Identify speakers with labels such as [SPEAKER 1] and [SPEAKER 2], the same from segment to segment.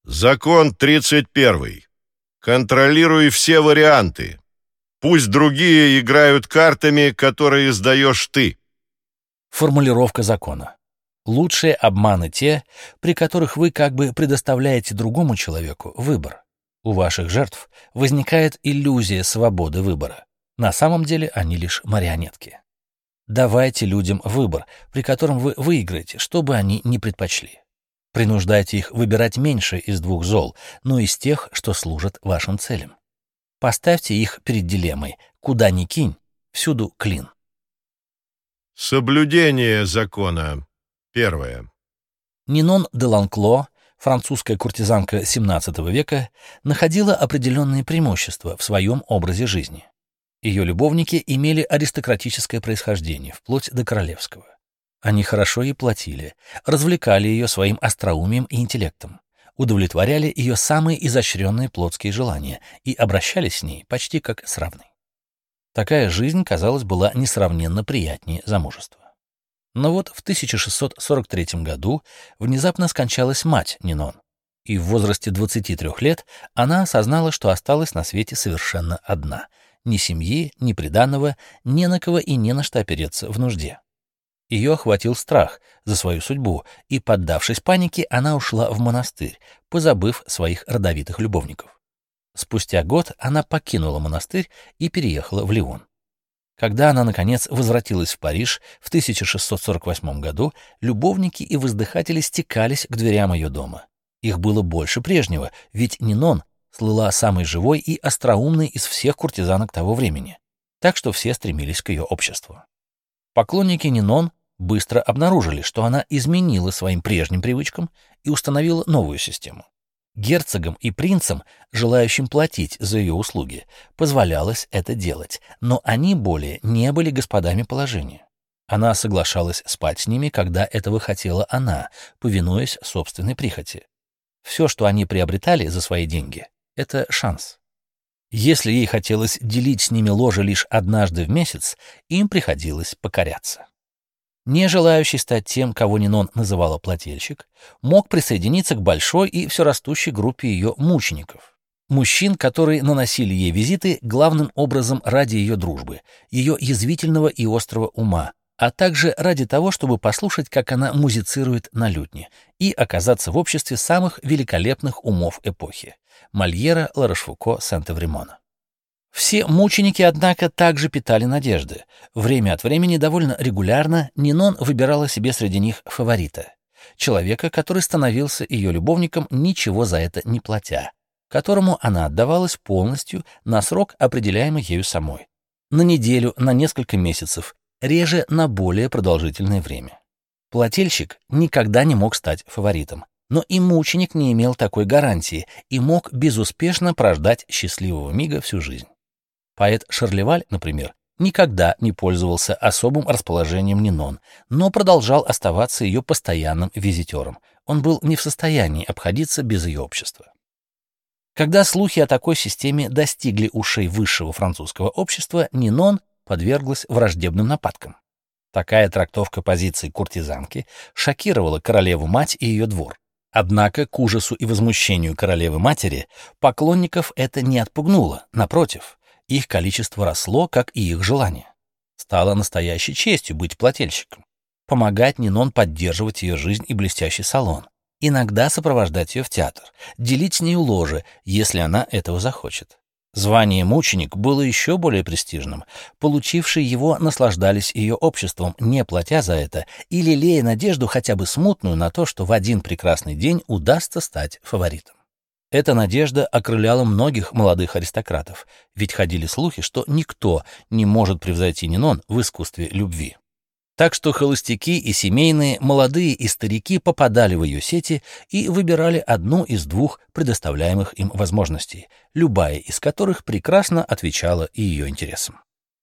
[SPEAKER 1] Закон 31. Контролируй все варианты. Пусть другие играют картами, которые сдаешь ты.
[SPEAKER 2] Формулировка закона. Лучшие обманы те, при которых вы как бы предоставляете другому человеку выбор. У ваших жертв возникает иллюзия свободы выбора. На самом деле они лишь марионетки. Давайте людям выбор, при котором вы выиграете, что бы они ни предпочли. Принуждайте их выбирать меньше из двух зол, но из тех, что служат вашим целям. Поставьте их перед дилеммой «куда ни кинь, всюду клин».
[SPEAKER 1] Соблюдение закона. 1.
[SPEAKER 2] Нинон де Ланкло, французская куртизанка XVII века, находила определенные преимущества в своем образе жизни. Ее любовники имели аристократическое происхождение, вплоть до королевского. Они хорошо ей платили, развлекали ее своим остроумием и интеллектом, удовлетворяли ее самые изощренные плотские желания и обращались с ней почти как с равной. Такая жизнь, казалось, была несравненно приятнее замужества. Но вот в 1643 году внезапно скончалась мать Нинон, и в возрасте 23 лет она осознала, что осталась на свете совершенно одна, ни семьи, ни приданого, не на кого и не на что опереться в нужде. Ее охватил страх за свою судьбу, и, поддавшись панике, она ушла в монастырь, позабыв своих родовитых любовников. Спустя год она покинула монастырь и переехала в Лион. Когда она, наконец, возвратилась в Париж в 1648 году, любовники и воздыхатели стекались к дверям ее дома. Их было больше прежнего, ведь Нинон слыла самой живой и остроумной из всех куртизанок того времени, так что все стремились к ее обществу. Поклонники Нинон быстро обнаружили, что она изменила своим прежним привычкам и установила новую систему. Герцогам и принцам, желающим платить за ее услуги, позволялось это делать, но они более не были господами положения. Она соглашалась спать с ними, когда этого хотела она, повинуясь собственной прихоти. Все, что они приобретали за свои деньги, — это шанс. Если ей хотелось делить с ними ложе лишь однажды в месяц, им приходилось покоряться. Не желающий стать тем, кого Нинон называла плательщик, мог присоединиться к большой и все растущей группе ее мучеников. Мужчин, которые наносили ей визиты главным образом ради ее дружбы, ее язвительного и острого ума, а также ради того, чтобы послушать, как она музицирует на лютне, и оказаться в обществе самых великолепных умов эпохи — Мольера, Ла-Рошфуко, Сент-Эвремона. Все мученики, однако, также питали надежды. Время от времени, довольно регулярно, Нинон выбирала себе среди них фаворита. Человека, который становился ее любовником, ничего за это не платя, которому она отдавалась полностью на срок, определяемый ею самой. На неделю, на несколько месяцев, реже на более продолжительное время. Плательщик никогда не мог стать фаворитом, но и мученик не имел такой гарантии и мог безуспешно прождать счастливого мига всю жизнь. Поэт Шарлеваль, например, никогда не пользовался особым расположением Нинон, но продолжал оставаться ее постоянным визитером. Он был не в состоянии обходиться без ее общества. Когда слухи о такой системе достигли ушей высшего французского общества, Нинон подверглась враждебным нападкам. Такая трактовка позиции куртизанки шокировала королеву-мать и ее двор. Однако, к ужасу и возмущению королевы-матери, поклонников это не отпугнуло, напротив. Их количество росло, как и их желание. Стало настоящей честью быть плательщиком. Помогать Нинон поддерживать ее жизнь и блестящий салон. Иногда сопровождать ее в театр, делить с нею ложе, если она этого захочет. Звание мученик было еще более престижным. Получившие его наслаждались ее обществом, не платя за это, и лелея надежду хотя бы смутную на то, что в один прекрасный день удастся стать фаворитом. Эта надежда окрыляла многих молодых аристократов, ведь ходили слухи, что никто не может превзойти Нинон в искусстве любви. Так что холостяки и семейные, молодые и старики попадали в ее сети и выбирали одну из двух предоставляемых им возможностей, любая из которых прекрасно отвечала и ее интересам.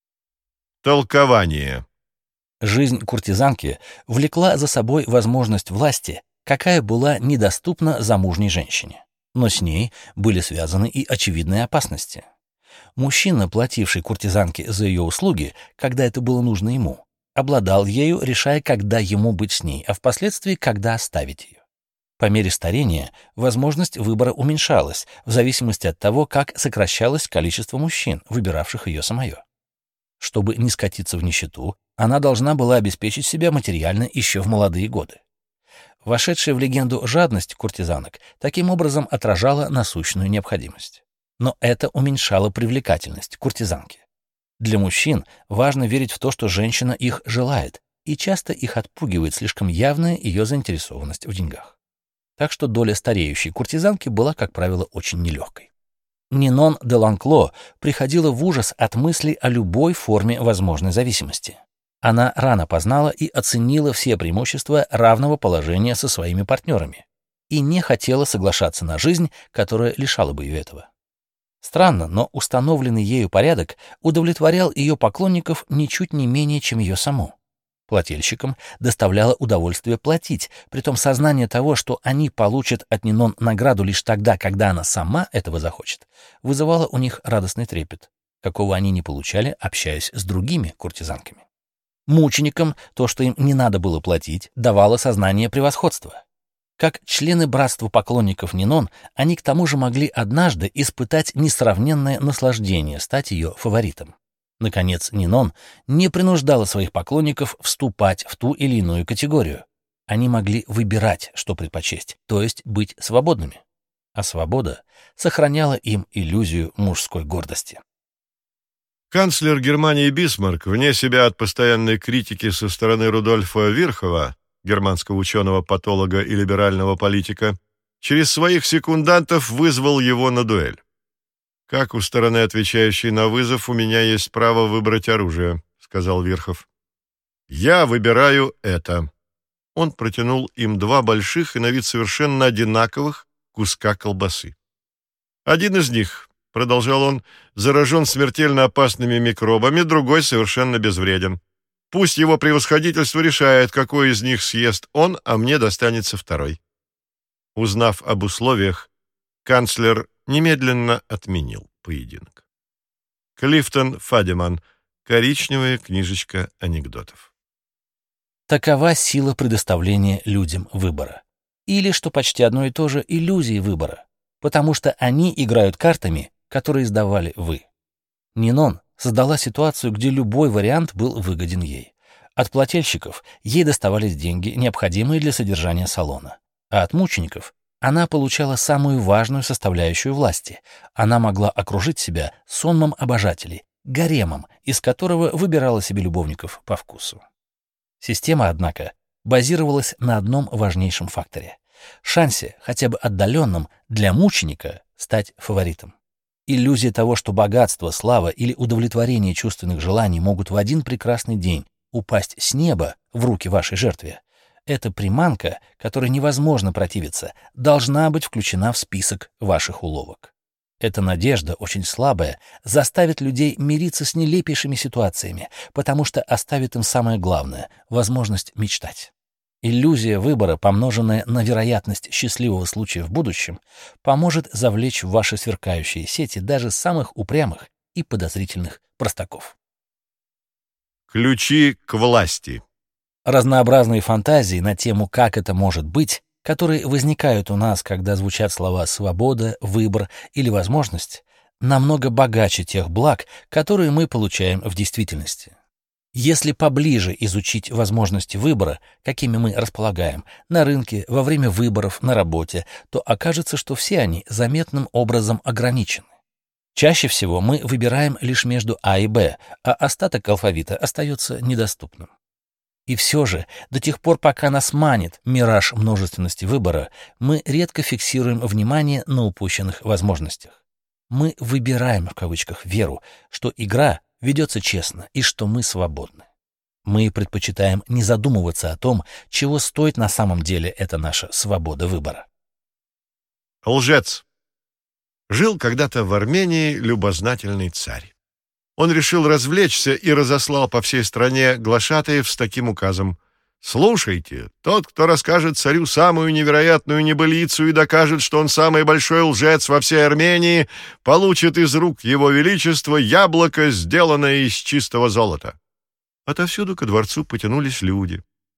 [SPEAKER 1] Толкование.
[SPEAKER 2] Жизнь куртизанки влекла за собой возможность власти, какая была недоступна замужней женщине. Но с ней были связаны и очевидные опасности. Мужчина, плативший куртизанке за ее услуги, когда это было нужно ему, обладал ею, решая, когда ему быть с ней, а впоследствии, когда оставить ее. По мере старения возможность выбора уменьшалась в зависимости от того, как сокращалось количество мужчин, выбиравших ее самое. Чтобы не скатиться в нищету, она должна была обеспечить себя материально еще в молодые годы. Вошедшая в легенду жадность куртизанок таким образом отражала насущную необходимость. Но это уменьшало привлекательность куртизанки. Для мужчин важно верить в то, что женщина их желает, и часто их отпугивает слишком явная ее заинтересованность в деньгах. Так что доля стареющей куртизанки была, как правило, очень нелегкой. Нинон де Ланкло приходила в ужас от мысли о любой форме возможной зависимости. Она рано познала и оценила все преимущества равного положения со своими партнерами и не хотела соглашаться на жизнь, которая лишала бы ее этого. Странно, но установленный ею порядок удовлетворял ее поклонников ничуть не менее, чем ее саму. Плательщикам доставляло удовольствие платить, притом сознание того, что они получат от Нинон награду лишь тогда, когда она сама этого захочет, вызывало у них радостный трепет, какого они не получали, общаясь с другими куртизанками. Мученикам то, что им не надо было платить, давало сознание превосходства. Как члены братства поклонников Нинон, они к тому же могли однажды испытать несравненное наслаждение стать ее фаворитом. Наконец, Нинон не принуждала своих поклонников вступать в ту или иную категорию. Они могли выбирать, что предпочесть, то есть быть свободными. А свобода сохраняла им иллюзию мужской гордости.
[SPEAKER 1] Канцлер Германии Бисмарк, вне себя от постоянной критики со стороны Рудольфа Вирхова, германского ученого-патолога и либерального политика, через своих секундантов вызвал его на дуэль. «Как у стороны, отвечающей на вызов, у меня есть право выбрать оружие», — сказал Вирхов. «Я выбираю это». Он протянул им два больших и на вид совершенно одинаковых куска колбасы. «Один из них, — продолжал он, — заражен смертельно опасными микробами, другой совершенно безвреден. Пусть его превосходительство решает, какой из них съест он, а мне достанется второй». Узнав об условиях, канцлер немедленно отменил поединок. Клифтон Фадеман. Коричневая книжечка анекдотов.
[SPEAKER 2] Такова сила предоставления людям выбора. Или, что почти одно и то же, иллюзии выбора, потому что они играют картами, которые сдавали вы. Нинон создала ситуацию, где любой вариант был выгоден ей. От плательщиков ей доставались деньги, необходимые для содержания салона, а от мучеников она получала самую важную составляющую власти. Она могла окружить себя сонмом обожателей, гаремом, из которого выбирала себе любовников по вкусу. Система, однако, базировалась на одном важнейшем факторе — шансе, хотя бы отдаленном, для мученика стать фаворитом. Иллюзия того, что богатство, слава или удовлетворение чувственных желаний могут в один прекрасный день упасть с неба в руки вашей жертве, эта приманка, которой невозможно противиться, должна быть включена в список ваших уловок. Эта надежда, очень слабая, заставит людей мириться с нелепейшими ситуациями, потому что оставит им самое главное — возможность мечтать. Иллюзия выбора, помноженная на вероятность счастливого случая в будущем, поможет завлечь в ваши сверкающие сети даже самых упрямых и подозрительных простаков.
[SPEAKER 1] Ключи к власти.
[SPEAKER 2] Разнообразные фантазии на тему «как это может быть», которые возникают у нас, когда звучат слова «свобода», «выбор» или «возможность», намного богаче тех благ, которые мы получаем в действительности. Если поближе изучить возможности выбора, какими мы располагаем, на рынке, во время выборов, на работе, то окажется, что все они заметным образом ограничены. Чаще всего мы выбираем лишь между А и Б, а остаток алфавита остается недоступным. И все же, до тех пор, пока нас манит мираж множественности выбора, мы редко фиксируем внимание на упущенных возможностях. Мы выбираем, в кавычках, веру, что игра ведется честно и что мы свободны. Мы предпочитаем не задумываться о том, чего стоит на самом деле эта наша свобода выбора.
[SPEAKER 1] Лжец. Жил когда-то в Армении любознательный царь. Он решил развлечься и разослал по всей стране глашатаев с таким указом: «Слушайте, тот, кто расскажет царю самую невероятную небылицу и докажет, что он самый большой лжец во всей Армении, получит из рук его величества яблоко, сделанное из чистого золота». Отовсюду ко дворцу потянулись люди.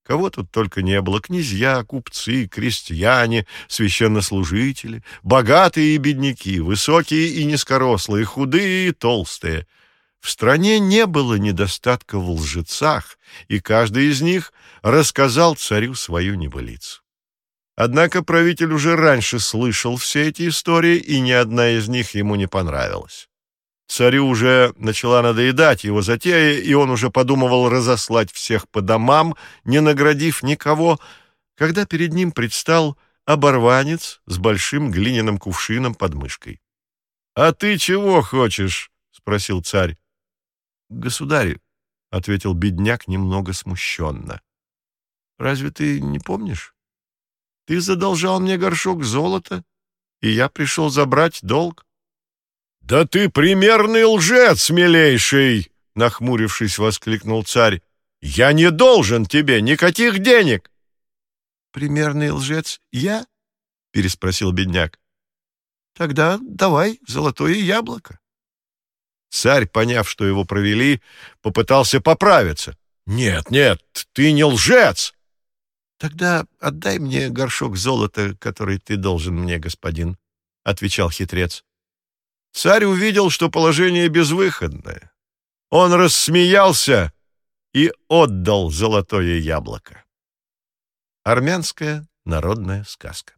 [SPEAKER 1] Кого тут только не было: князья, купцы, крестьяне, священнослужители, богатые и бедняки, высокие и низкорослые, худые и толстые. В стране не было недостатка в лжецах, и каждый из них рассказал царю свою небылицу. Однако правитель уже раньше слышал все эти истории, и ни одна из них ему не понравилась. Царю уже начала надоедать его затея, и он уже подумывал разослать всех по домам, не наградив никого, когда перед ним предстал оборванец с большим глиняным кувшином под мышкой. — А ты чего хочешь? — спросил царь. — Государь, — ответил бедняк немного смущенно, — разве ты не помнишь? Ты задолжал мне горшок золота, и я пришел забрать долг. — Да ты примерный лжец, милейший! — нахмурившись, воскликнул царь. — Я не должен тебе никаких денег! — Примерный лжец я? — переспросил бедняк. — Тогда давай золотое яблоко. Царь, поняв, что его провели, попытался поправиться. — Нет, нет, ты не лжец! — Тогда отдай мне горшок золота, который ты должен мне, господин, — отвечал хитрец. Царь увидел, что положение безвыходное. Он рассмеялся и отдал золотое яблоко. Армянская народная сказка.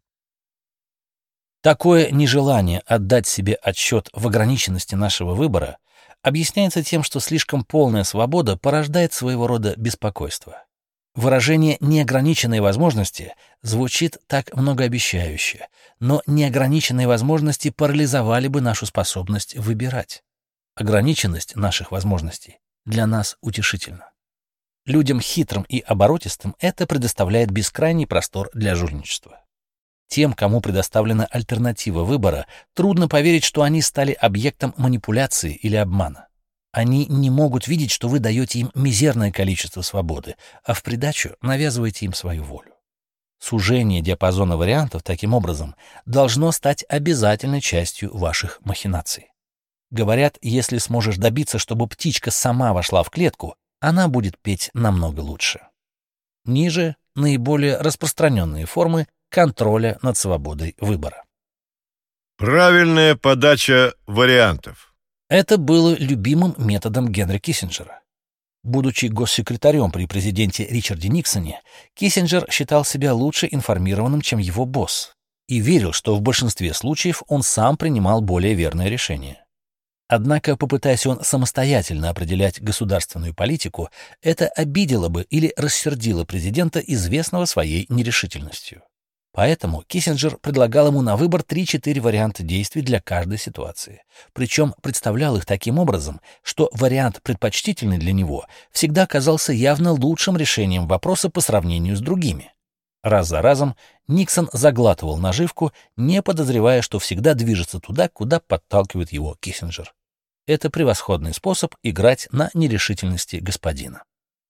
[SPEAKER 2] Такое нежелание отдать себе отчет в ограниченности нашего выбора объясняется тем, что слишком полная свобода порождает своего рода беспокойство. Выражение «неограниченные возможности» звучит так многообещающе, но неограниченные возможности парализовали бы нашу способность выбирать. Ограниченность наших возможностей для нас утешительна. Людям хитрым и оборотистым это предоставляет бескрайний простор для жульничества. Тем, кому предоставлена альтернатива выбора, трудно поверить, что они стали объектом манипуляции или обмана. Они не могут видеть, что вы даете им мизерное количество свободы, а в придачу навязываете им свою волю. Сужение диапазона вариантов, таким образом, должно стать обязательной частью ваших махинаций. Говорят, если сможешь добиться, чтобы птичка сама вошла в клетку, она будет петь намного лучше. Ниже — наиболее распространенные формы контроля над свободой выбора.
[SPEAKER 1] Правильная подача вариантов.
[SPEAKER 2] Это было любимым методом Генри Киссинджера. Будучи госсекретарем при президенте Ричарде Никсоне, Киссинджер считал себя лучше информированным, чем его босс, и верил, что в большинстве случаев он сам принимал более верное решение. Однако, попытаясь он самостоятельно определять государственную политику, это обидело бы или рассердило президента, известного своей нерешительностью. Поэтому Киссинджер предлагал ему на выбор 3-4 варианта действий для каждой ситуации, причем представлял их таким образом, что вариант, предпочтительный для него, всегда казался явно лучшим решением вопроса по сравнению с другими. Раз за разом Никсон заглатывал наживку, не подозревая, что всегда движется туда, куда подталкивает его Киссинджер. Это превосходный способ играть на нерешительности господина.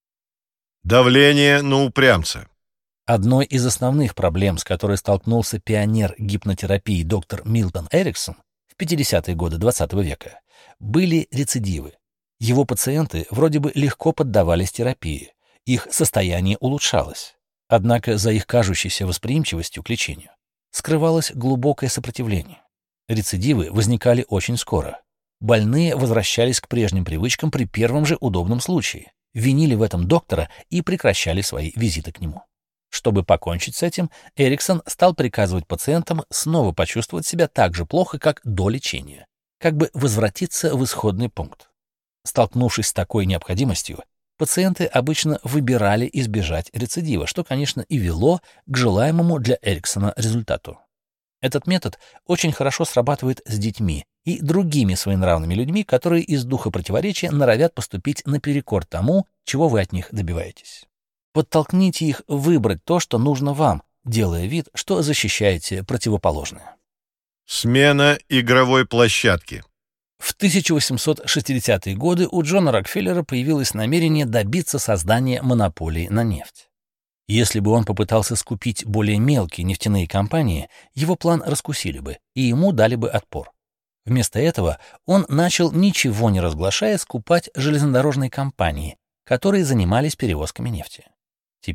[SPEAKER 1] Давление на упрямца.
[SPEAKER 2] Одной из основных проблем, с которой столкнулся пионер гипнотерапии доктор Милтон Эриксон в 50-е годы XX века, были рецидивы. Его пациенты вроде бы легко поддавались терапии, их состояние улучшалось. Однако за их кажущейся восприимчивостью к лечению скрывалось глубокое сопротивление. Рецидивы возникали очень скоро. Больные возвращались к прежним привычкам при первом же удобном случае, винили в этом доктора и прекращали свои визиты к нему. Чтобы покончить с этим, Эриксон стал приказывать пациентам снова почувствовать себя так же плохо, как до лечения, как бы возвратиться в исходный пункт. Столкнувшись с такой необходимостью, пациенты обычно выбирали избежать рецидива, что, конечно, и вело к желаемому для Эриксона результату. Этот метод очень хорошо срабатывает с детьми и другими своенравными людьми, которые из духа противоречия норовят поступить наперекор тому, чего вы от них добиваетесь. Подтолкните их выбрать то, что нужно вам, делая вид, что защищаете противоположное.
[SPEAKER 1] Смена игровой площадки.
[SPEAKER 2] В 1860-е годы у Джона Рокфеллера появилось намерение добиться создания монополии на нефть. Если бы он попытался скупить более мелкие нефтяные компании, его план раскусили бы, и ему дали бы отпор. Вместо этого он начал, ничего не разглашая, скупать железнодорожные компании, которые занимались перевозками нефти. Теперь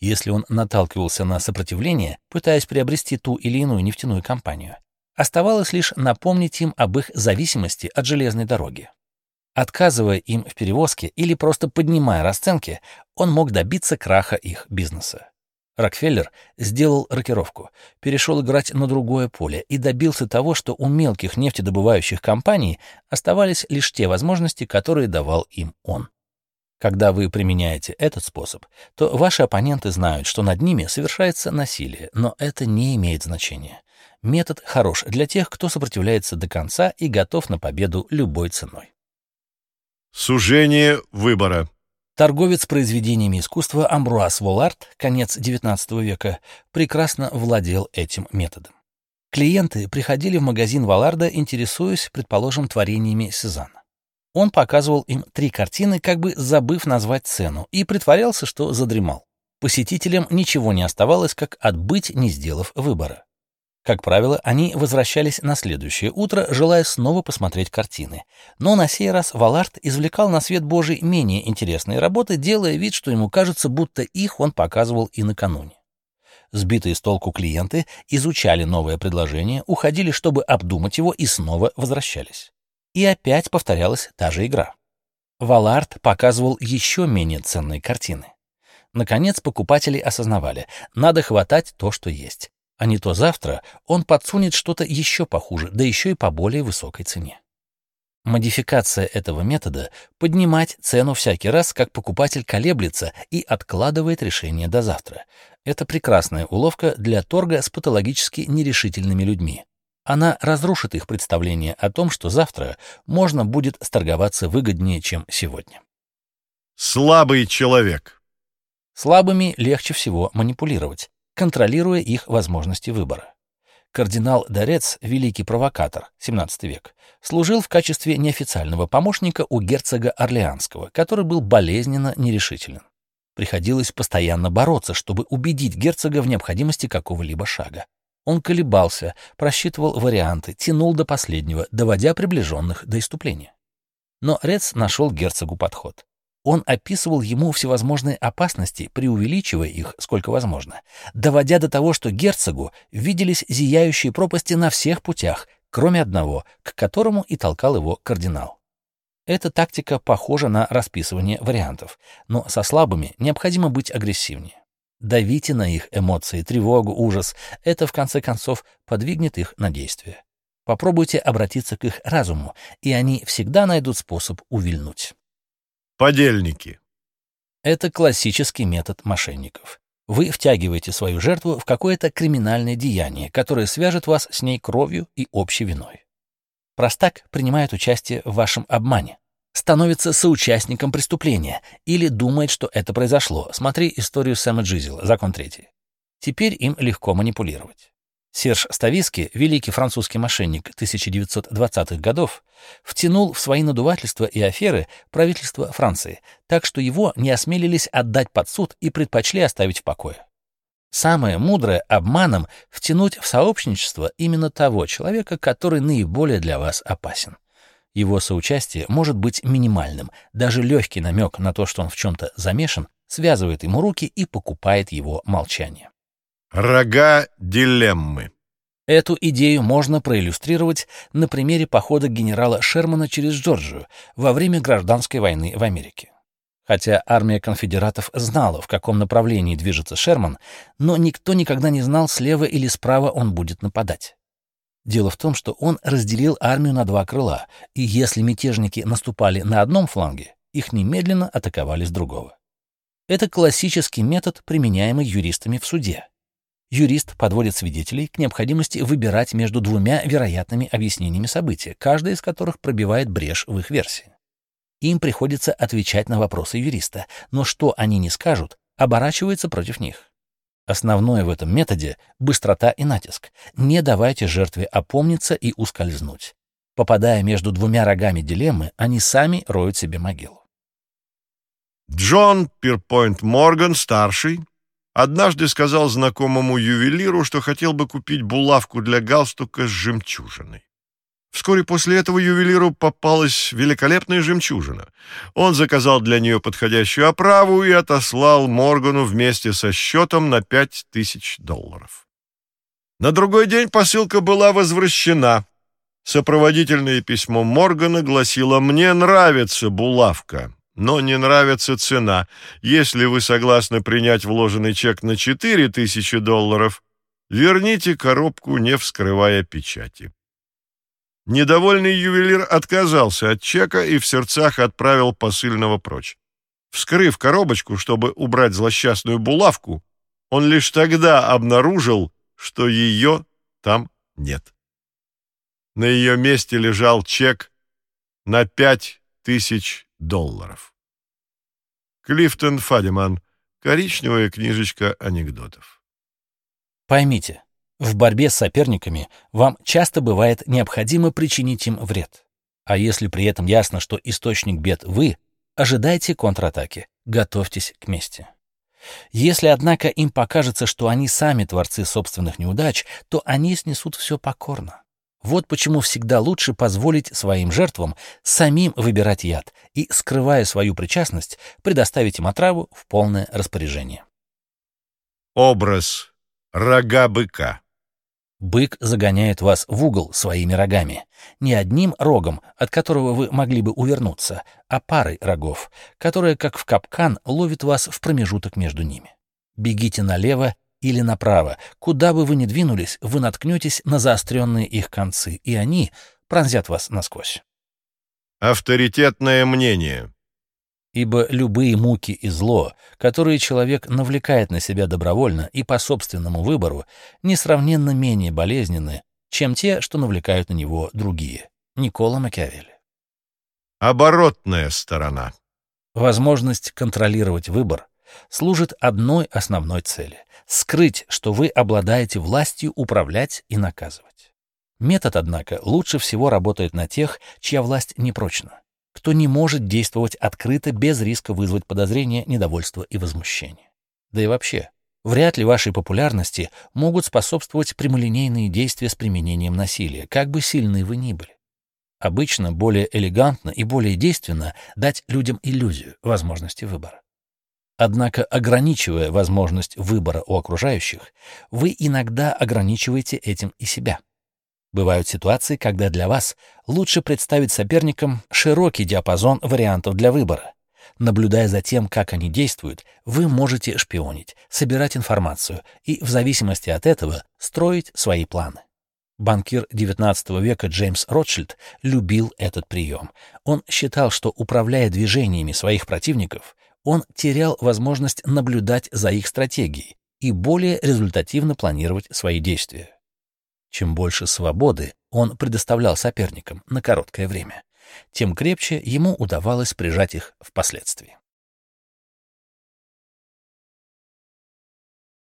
[SPEAKER 2] Если он наталкивался на сопротивление, пытаясь приобрести ту или иную нефтяную компанию, оставалось лишь напомнить им об их зависимости от железной дороги. Отказывая им в перевозке или просто поднимая расценки, он мог добиться краха их бизнеса. Рокфеллер сделал рокировку, перешел играть на другое поле и добился того, что у мелких нефтедобывающих компаний оставались лишь те возможности, которые давал им он. Когда вы применяете этот способ, то ваши оппоненты знают, что над ними совершается насилие, но это не имеет значения. Метод хорош для тех, кто сопротивляется до конца и готов на победу любой ценой.
[SPEAKER 1] Сужение выбора.
[SPEAKER 2] Торговец произведениями искусства Амбруаз Воллард, конец XIX века, прекрасно владел этим методом. Клиенты приходили в магазин Волларда, интересуясь, предположим, творениями Сезанна. Он показывал им 3 картины, как бы забыв назвать цену, и притворялся, что задремал. Посетителям ничего не оставалось, как отбыть, не сделав выбора. Как правило, они возвращались на следующее утро, желая снова посмотреть картины. Но на сей раз Воллард извлекал на свет Божий менее интересные работы, делая вид, что ему кажется, будто их он показывал и накануне. Сбитые с толку клиенты изучали новое предложение, уходили, чтобы обдумать его, и снова возвращались. И опять повторялась та же игра. Воллард показывал еще менее ценные картины. Наконец покупатели осознавали, надо хватать то, что есть. А не то завтра он подсунет что-то еще похуже, да еще и по более высокой цене. Модификация этого метода — поднимать цену всякий раз, как покупатель колеблется и откладывает решение до завтра. Это прекрасная уловка для торга с патологически нерешительными людьми. Она разрушит их представление о том, что завтра можно будет сторговаться выгоднее, чем сегодня.
[SPEAKER 1] Слабый человек.
[SPEAKER 2] Слабыми легче всего манипулировать, контролируя их возможности выбора. Кардинал Дорец, великий провокатор, XVII век, служил в качестве неофициального помощника у герцога Орлеанского, который был болезненно нерешителен. Приходилось постоянно бороться, чтобы убедить герцога в необходимости какого-либо шага. Он колебался, просчитывал варианты, тянул до последнего, доводя приближенных до исступления. Но Рец нашел герцогу подход. Он описывал ему всевозможные опасности, преувеличивая их сколько возможно, доводя до того, что герцогу виделись зияющие пропасти на всех путях, кроме одного, к которому и толкал его кардинал. Эта тактика похожа на расписывание вариантов, но со слабыми необходимо быть агрессивнее. Давите на их эмоции, тревогу, ужас. Это, в конце концов, подвигнет их на действие. Попробуйте обратиться к их разуму, и они всегда найдут способ увильнуть.
[SPEAKER 1] Подельники.
[SPEAKER 2] Это классический метод мошенников. Вы втягиваете свою жертву в какое-то криминальное деяние, которое свяжет вас с ней кровью и общей виной. Простак принимает участие в вашем обмане, становится соучастником преступления или думает, что это произошло. Смотри историю Сэма Джизела, закон 3. Теперь им легко манипулировать. Серж Стависки, великий французский мошенник 1920-х годов, втянул в свои надувательства и аферы правительство Франции, так что его не осмелились отдать под суд и предпочли оставить в покое. Самое мудрое — обманом втянуть в сообщничество именно того человека, который наиболее для вас опасен. Его соучастие может быть минимальным, даже легкий намек на то, что он в чем-то замешан, связывает ему руки и покупает его молчание.
[SPEAKER 1] Рога дилеммы.
[SPEAKER 2] Эту идею можно проиллюстрировать на примере похода генерала Шермана через Джорджию во время гражданской войны в Америке. Хотя армия конфедератов знала, в каком направлении движется Шерман, но никто никогда не знал, слева или справа он будет нападать. Дело в том, что он разделил армию на 2 крыла, и если мятежники наступали на одном фланге, их немедленно атаковали с другого. Это классический метод, применяемый юристами в суде. Юрист подводит свидетелей к необходимости выбирать между 2 вероятными объяснениями события, каждая из которых пробивает брешь в их версии. Им приходится отвечать на вопросы юриста, но что они не скажут, оборачивается против них. Основное в этом методе — быстрота и натиск. Не давайте жертве опомниться и ускользнуть. Попадая между 2 рогами дилеммы, они сами роют себе могилу.
[SPEAKER 1] Джон Пирпойнт Морган, старший, однажды сказал знакомому ювелиру, что хотел бы купить булавку для галстука с жемчужиной. Вскоре после этого ювелиру попалась великолепная жемчужина. Он заказал для нее подходящую оправу и отослал Моргану вместе со счетом на $5000. На другой день посылка была возвращена. Сопроводительное письмо Моргана гласило: «Мне нравится булавка, но не нравится цена. Если вы согласны принять вложенный чек на $4000, верните коробку, не вскрывая печати». Недовольный ювелир отказался от чека и в сердцах отправил посыльного прочь. Вскрыв коробочку, чтобы убрать злосчастную булавку, он лишь тогда обнаружил, что ее там нет. На ее месте лежал чек на $5000. Клифтон Фадиман. Коричневая книжечка анекдотов.
[SPEAKER 2] Поймите, в борьбе с соперниками вам часто бывает необходимо причинить им вред. А если при этом ясно, что источник бед вы, ожидайте контратаки, готовьтесь к мести. Если, однако, им покажется, что они сами творцы собственных неудач, то они снесут все покорно. Вот почему всегда лучше позволить своим жертвам самим выбирать яд и, скрывая свою причастность, предоставить им отраву в полное распоряжение.
[SPEAKER 1] Образ рога быка.
[SPEAKER 2] Бык загоняет вас в угол своими рогами. Не одним рогом, от которого вы могли бы увернуться, а парой рогов, которая, как в капкан, ловит вас в промежуток между ними. Бегите налево или направо. Куда бы вы ни двинулись, вы наткнетесь на заостренные их концы, и они пронзят вас насквозь.
[SPEAKER 1] Авторитетное мнение.
[SPEAKER 2] Ибо любые муки и зло, которые человек навлекает на себя добровольно и по собственному выбору, несравненно менее болезненны, чем те, что навлекают на него другие. Никколо Макиавелли.
[SPEAKER 1] Оборотная сторона.
[SPEAKER 2] Возможность контролировать выбор служит одной основной цели — скрыть, что вы обладаете властью управлять и наказывать. Метод, однако, лучше всего работает на тех, чья власть непрочна, кто не может действовать открыто без риска вызвать подозрение, недовольство и возмущение. Да и вообще, вряд ли вашей популярности могут способствовать прямолинейные действия с применением насилия, как бы сильны вы ни были. Обычно более элегантно и более действенно дать людям иллюзию возможности выбора. Однако, ограничивая возможность выбора у окружающих, вы иногда ограничиваете этим и себя. Бывают ситуации, когда для вас лучше представить соперникам широкий диапазон вариантов для выбора. Наблюдая за тем, как они действуют, вы можете шпионить, собирать информацию и, в зависимости от этого, строить свои планы. Банкир XIX века Джеймс Ротшильд любил этот прием. Он считал, что, управляя движениями своих противников, он терял возможность наблюдать за их стратегией и более результативно планировать свои действия. Чем больше свободы он предоставлял соперникам на короткое время, тем крепче ему удавалось прижать их впоследствии.